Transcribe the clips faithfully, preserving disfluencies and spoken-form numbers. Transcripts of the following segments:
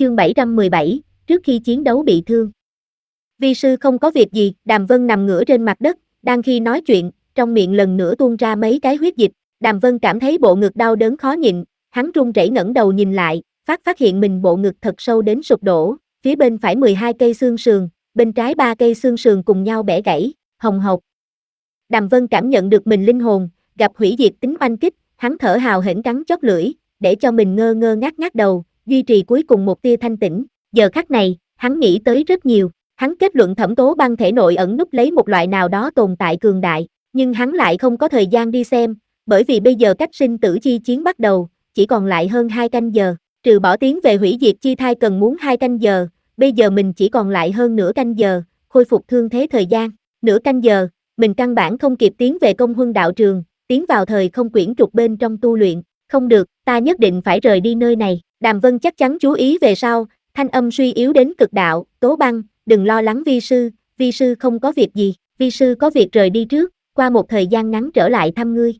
chương bảy trăm mười bảy, trước khi chiến đấu bị thương. Vi sư không có việc gì, Đàm Vân nằm ngửa trên mặt đất, đang khi nói chuyện, trong miệng lần nữa tuôn ra mấy cái huyết dịch, Đàm Vân cảm thấy bộ ngực đau đớn khó nhịn, hắn run rẩy ngẩng đầu nhìn lại, phát phát hiện mình bộ ngực thật sâu đến sụp đổ, phía bên phải mười hai cây xương sườn, bên trái ba cây xương sườn cùng nhau bẻ gãy, hồng hộc. Đàm Vân cảm nhận được mình linh hồn, gặp hủy diệt tính oanh kích, hắn thở hào hển cắn chót lưỡi, để cho mình ngơ ngơ ngác ngác đầu, duy trì cuối cùng một tia thanh tĩnh. Giờ khắc này, hắn nghĩ tới rất nhiều, hắn kết luận Thẩm Tố Băng thể nội ẩn núp lấy một loại nào đó tồn tại cường đại, nhưng hắn lại không có thời gian đi xem, bởi vì bây giờ cách sinh tử chi chiến bắt đầu, chỉ còn lại hơn hai canh giờ, trừ bỏ tiến về hủy diệt chi thai cần muốn hai canh giờ, bây giờ mình chỉ còn lại hơn nửa canh giờ, khôi phục thương thế thời gian, nửa canh giờ, mình căn bản không kịp tiến về Công Huân đạo trường, tiến vào thời không quyển trục bên trong tu luyện, không được, ta nhất định phải rời đi nơi này. Đàm Vân chắc chắn chú ý về sau, thanh âm suy yếu đến cực đạo, Tố Băng, đừng lo lắng vi sư, vi sư không có việc gì, vi sư có việc rời đi trước, qua một thời gian ngắn trở lại thăm ngươi.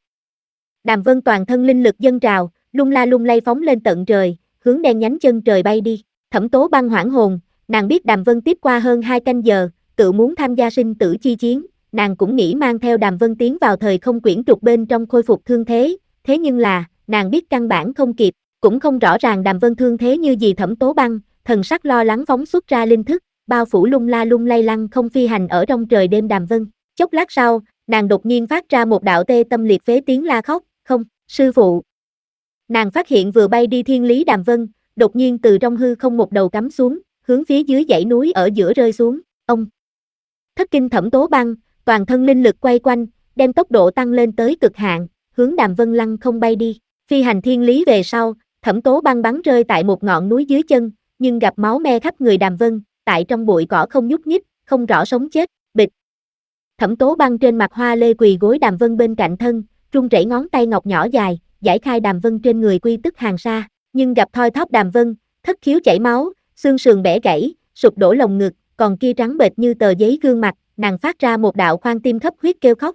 Đàm Vân toàn thân linh lực dâng trào, lung la lung lay phóng lên tận trời, hướng đen nhánh chân trời bay đi. Thẩm Tố Băng hoảng hồn, nàng biết Đàm Vân tiếp qua hơn hai canh giờ, tự muốn tham gia sinh tử chi chiến, nàng cũng nghĩ mang theo Đàm Vân tiến vào thời không quyển trục bên trong khôi phục thương thế, thế nhưng là, nàng biết căn bản không kịp, cũng không rõ ràng Đàm Vân thương thế như gì. Thẩm Tố Băng, thần sắc lo lắng phóng xuất ra linh thức, bao phủ lung la lung lay lăng không phi hành ở trong trời đêm Đàm Vân. Chốc lát sau, nàng đột nhiên phát ra một đạo tê tâm liệt phế tiếng la khóc, không, sư phụ. Nàng phát hiện vừa bay đi thiên lý Đàm Vân, đột nhiên từ trong hư không một đầu cắm xuống, hướng phía dưới dãy núi ở giữa rơi xuống, ông. Thất kinh Thẩm Tố Băng, toàn thân linh lực quay quanh, đem tốc độ tăng lên tới cực hạn, hướng Đàm Vân lăng không bay đi. Phi hành thiên lý về sau, Thẩm Tố Băng bắn rơi tại một ngọn núi dưới chân, nhưng gặp máu me khắp người Đàm Vân, tại trong bụi cỏ không nhúc nhích, không rõ sống chết, bịch. Thẩm Tố Băng trên mặt hoa lê quỳ gối Đàm Vân bên cạnh thân, run rẩy ngón tay ngọc nhỏ dài, giải khai Đàm Vân trên người quy tức hàng sa, nhưng gặp thoi thóp Đàm Vân, thất khiếu chảy máu, xương sườn bẻ gãy, sụp đổ lồng ngực, còn kia trắng bệch như tờ giấy gương mặt, nàng phát ra một đạo khoan tim thấp huyết kêu khóc.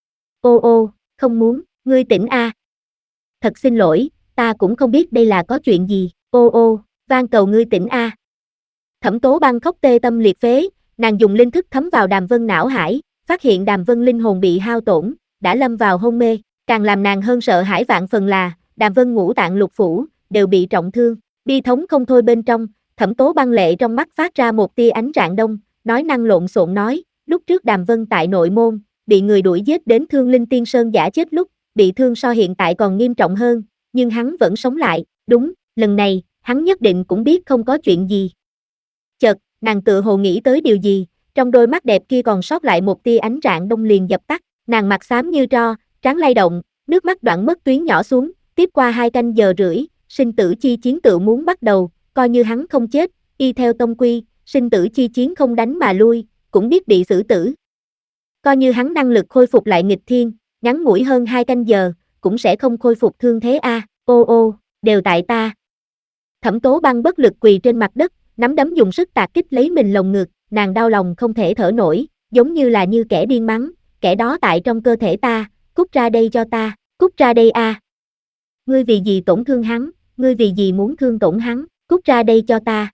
Ô ô, không muốn, ngươi tỉnh a. À. Thật xin lỗi, ta cũng không biết đây là có chuyện gì, ô ô, van cầu ngươi tỉnh a. À. Thẩm Tố Băng khóc tê tâm liệt phế, nàng dùng linh thức thấm vào Đàm Vân não hải, phát hiện Đàm Vân linh hồn bị hao tổn, đã lâm vào hôn mê, càng làm nàng hơn sợ hãi vạn phần là, Đàm Vân ngũ tạng lục phủ, đều bị trọng thương, bi thống không thôi bên trong, Thẩm Tố Băng lệ trong mắt phát ra một tia ánh rạng đông, nói năng lộn xộn nói, lúc trước Đàm Vân tại nội môn, bị người đuổi giết đến Thương Linh Tiên Sơn giả chết lúc, bị thương so hiện tại còn nghiêm trọng hơn, nhưng hắn vẫn sống lại, đúng, lần này, hắn nhất định cũng biết không có chuyện gì. Chợt, nàng tự hồ nghĩ tới điều gì, trong đôi mắt đẹp kia còn sót lại một tia ánh rạng đông liền dập tắt, nàng mặt xám như tro, trán lay động, nước mắt đoạn mất tuyến nhỏ xuống, tiếp qua hai canh giờ rưỡi, sinh tử chi chiến tự muốn bắt đầu, coi như hắn không chết, y theo tông quy, sinh tử chi chiến không đánh mà lui, cũng biết bị xử tử. Coi như hắn năng lực khôi phục lại nghịch thiên, ngắn ngủi hơn hai canh giờ, cũng sẽ không khôi phục thương thế a. À, ô ô, đều tại ta. Thẩm Tố Băng bất lực quỳ trên mặt đất, nắm đấm dùng sức tạt kích lấy mình lồng ngực, nàng đau lòng không thể thở nổi, giống như là như kẻ điên mắng, kẻ đó tại trong cơ thể ta, cút ra đây cho ta, cút ra đây a. À. Ngươi vì gì tổn thương hắn, ngươi vì gì muốn thương tổn hắn, cút ra đây cho ta.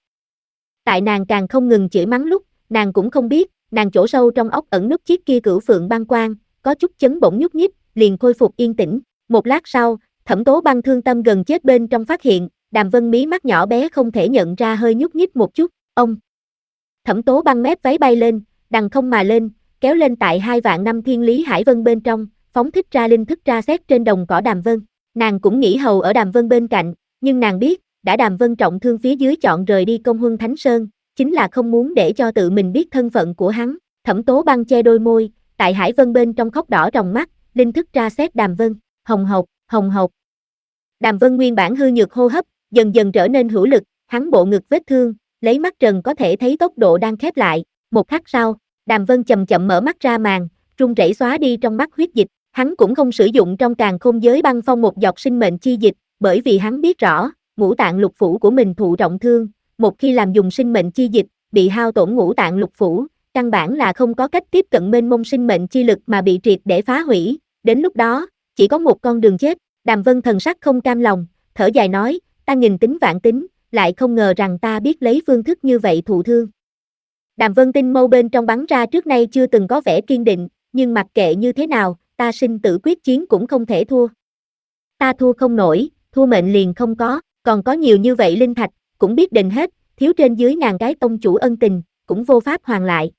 Tại nàng càng không ngừng chửi mắng lúc, nàng cũng không biết, nàng chỗ sâu trong óc ẩn núp chiếc kia cửu phượng băng quang, có chút chấn bỗng nhúc nhích, liền khôi phục yên tĩnh. Một lát sau, Thẩm Tố Băng thương tâm gần chết bên trong phát hiện, Đàm Vân mí mắt nhỏ bé không thể nhận ra hơi nhúc nhích một chút, ông. Thẩm Tố Băng mép váy bay lên, đằng không mà lên, kéo lên tại hai vạn năm thiên lý hải vân bên trong, phóng thích ra linh thức tra xét trên đồng cỏ Đàm Vân. Nàng cũng nghĩ hầu ở Đàm Vân bên cạnh, nhưng nàng biết, đã Đàm Vân trọng thương phía dưới chọn rời đi Công Huân Thánh Sơn, chính là không muốn để cho tự mình biết thân phận của hắn. Thẩm Tố Băng che đôi môi, tại hải vân bên trong khóc đỏ trong mắt, linh thức tra xét Đàm Vân, hồng hộc, hồng hộc. Đàm Vân nguyên bản hư nhược hô hấp, dần dần trở nên hữu lực, hắn bộ ngực vết thương, lấy mắt trần có thể thấy tốc độ đang khép lại. Một khắc sau, Đàm Vân chậm chậm mở mắt ra màn, run rẩy xóa đi trong mắt huyết dịch, hắn cũng không sử dụng trong càn khôn giới băng phong một giọt sinh mệnh chi dịch, bởi vì hắn biết rõ, ngũ tạng lục phủ của mình thụ trọng thương, một khi làm dùng sinh mệnh chi dịch, bị hao tổn ngũ tạng lục phủ, căn bản là không có cách tiếp cận mênh mông sinh mệnh chi lực mà bị triệt để phá hủy, đến lúc đó, chỉ có một con đường chết. Đàm Vân thần sắc không cam lòng, thở dài nói, ta nghìn tính vạn tính, lại không ngờ rằng ta biết lấy phương thức như vậy thụ thương. Đàm Vân tinh mâu bên trong bắn ra trước nay chưa từng có vẻ kiên định, nhưng mặc kệ như thế nào, ta sinh tử quyết chiến cũng không thể thua. Ta thua không nổi, thua mệnh liền không có, còn có nhiều như vậy linh thạch, cũng biết định hết, thiếu trên dưới ngàn cái tông chủ ân tình, cũng vô pháp hoàn lại.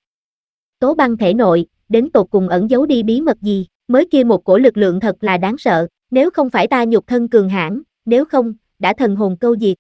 Tố Băng thể nội, đến tột cùng ẩn giấu đi bí mật gì, mới kia một cổ lực lượng thật là đáng sợ, nếu không phải ta nhục thân cường hãn, nếu không, đã thần hồn câu diệt.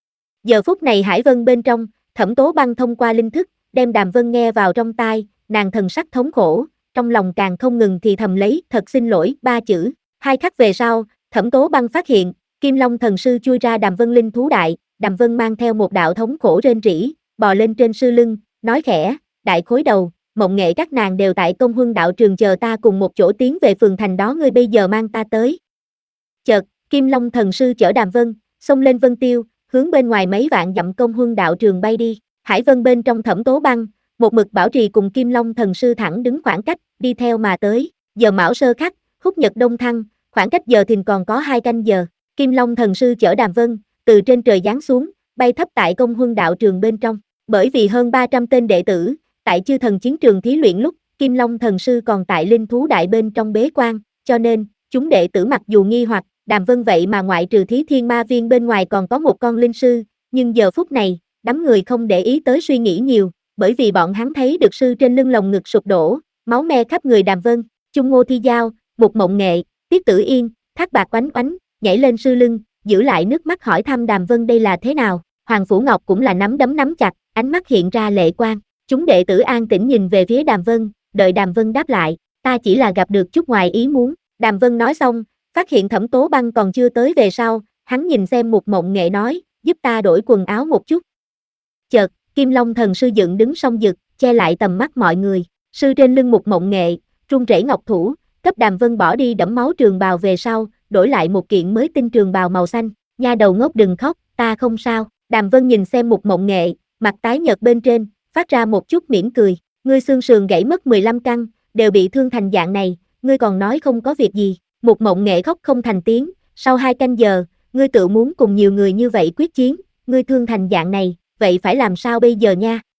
Giờ phút này Hải Vân bên trong, Thẩm Tố Băng thông qua linh thức, đem Đàm Vân nghe vào trong tai, nàng thần sắc thống khổ, trong lòng càng không ngừng thì thầm lấy, thật xin lỗi, ba chữ. Hai khắc về sau, Thẩm Tố Băng phát hiện, Kim Long thần sư chui ra Đàm Vân linh thú đại, Đàm Vân mang theo một đạo thống khổ rên rỉ, bò lên trên sư lưng, nói khẽ, đại khối đầu, Mộng Nghệ các nàng đều tại Công Huân đạo trường chờ ta cùng một chỗ tiến về phường thành đó, ngươi bây giờ mang ta tới. Chợt, Kim Long thần sư chở Đàm Vân, xông lên Vân Tiêu, hướng bên ngoài mấy vạn dặm Công Huân đạo trường bay đi. Hải Vân bên trong Thẩm Tố Băng, một mực bảo trì cùng Kim Long thần sư thẳng đứng khoảng cách, đi theo mà tới. Giờ Mão Sơ Khắc, Húc Nhật Đông Thăng, khoảng cách giờ thìn còn có hai canh giờ. Kim Long thần sư chở Đàm Vân, từ trên trời giáng xuống, bay thấp tại Công Huân đạo trường bên trong. Bởi vì hơn ba trăm tên đệ tử, tại chư thần chiến trường thí luyện lúc, Kim Long thần sư còn tại linh thú đại bên trong bế quan, cho nên, chúng đệ tử mặc dù nghi hoặc, Đàm Vân vậy mà ngoại trừ Thí Thiên Ma Viên bên ngoài còn có một con linh sư, nhưng giờ phút này, đám người không để ý tới suy nghĩ nhiều, bởi vì bọn hắn thấy được sư trên lưng lồng ngực sụp đổ, máu me khắp người Đàm Vân, Chung Ngô Thi Giao, Mục Mộng Nghệ, Tiết Tử Yên, Thác Bạc Oánh Oánh, nhảy lên sư lưng, giữ lại nước mắt hỏi thăm Đàm Vân đây là thế nào, Hoàng Phủ Ngọc cũng là nắm đấm nắm chặt, ánh mắt hiện ra lệ quang, chúng đệ tử an tĩnh nhìn về phía Đàm Vân, đợi Đàm Vân đáp lại, ta chỉ là gặp được chút ngoài ý muốn, Đàm Vân nói xong, phát hiện Thẩm Tố Băng còn chưa tới về sau, hắn nhìn xem Mục Mộng Nghệ nói, giúp ta đổi quần áo một chút. Chợt, Kim Long thần sư dựng đứng song dực, che lại tầm mắt mọi người, sư trên lưng Mục Mộng Nghệ, run rẩy ngọc thủ, cấp Đàm Vân bỏ đi đẫm máu trường bào về sau, đổi lại một kiện mới tinh trường bào màu xanh, nha đầu ngốc đừng khóc, ta không sao. Đàm Vân nhìn xem Mục Mộng Nghệ, mặt tái nhợt bên trên, phát ra một chút mỉm cười, ngươi xương sườn gãy mất mười lăm căn, đều bị thương thành dạng này, ngươi còn nói không có việc gì. Mục Mộng Nghệ khóc không thành tiếng, sau hai canh giờ, ngươi tự muốn cùng nhiều người như vậy quyết chiến, ngươi thương thành dạng này, vậy phải làm sao bây giờ nha?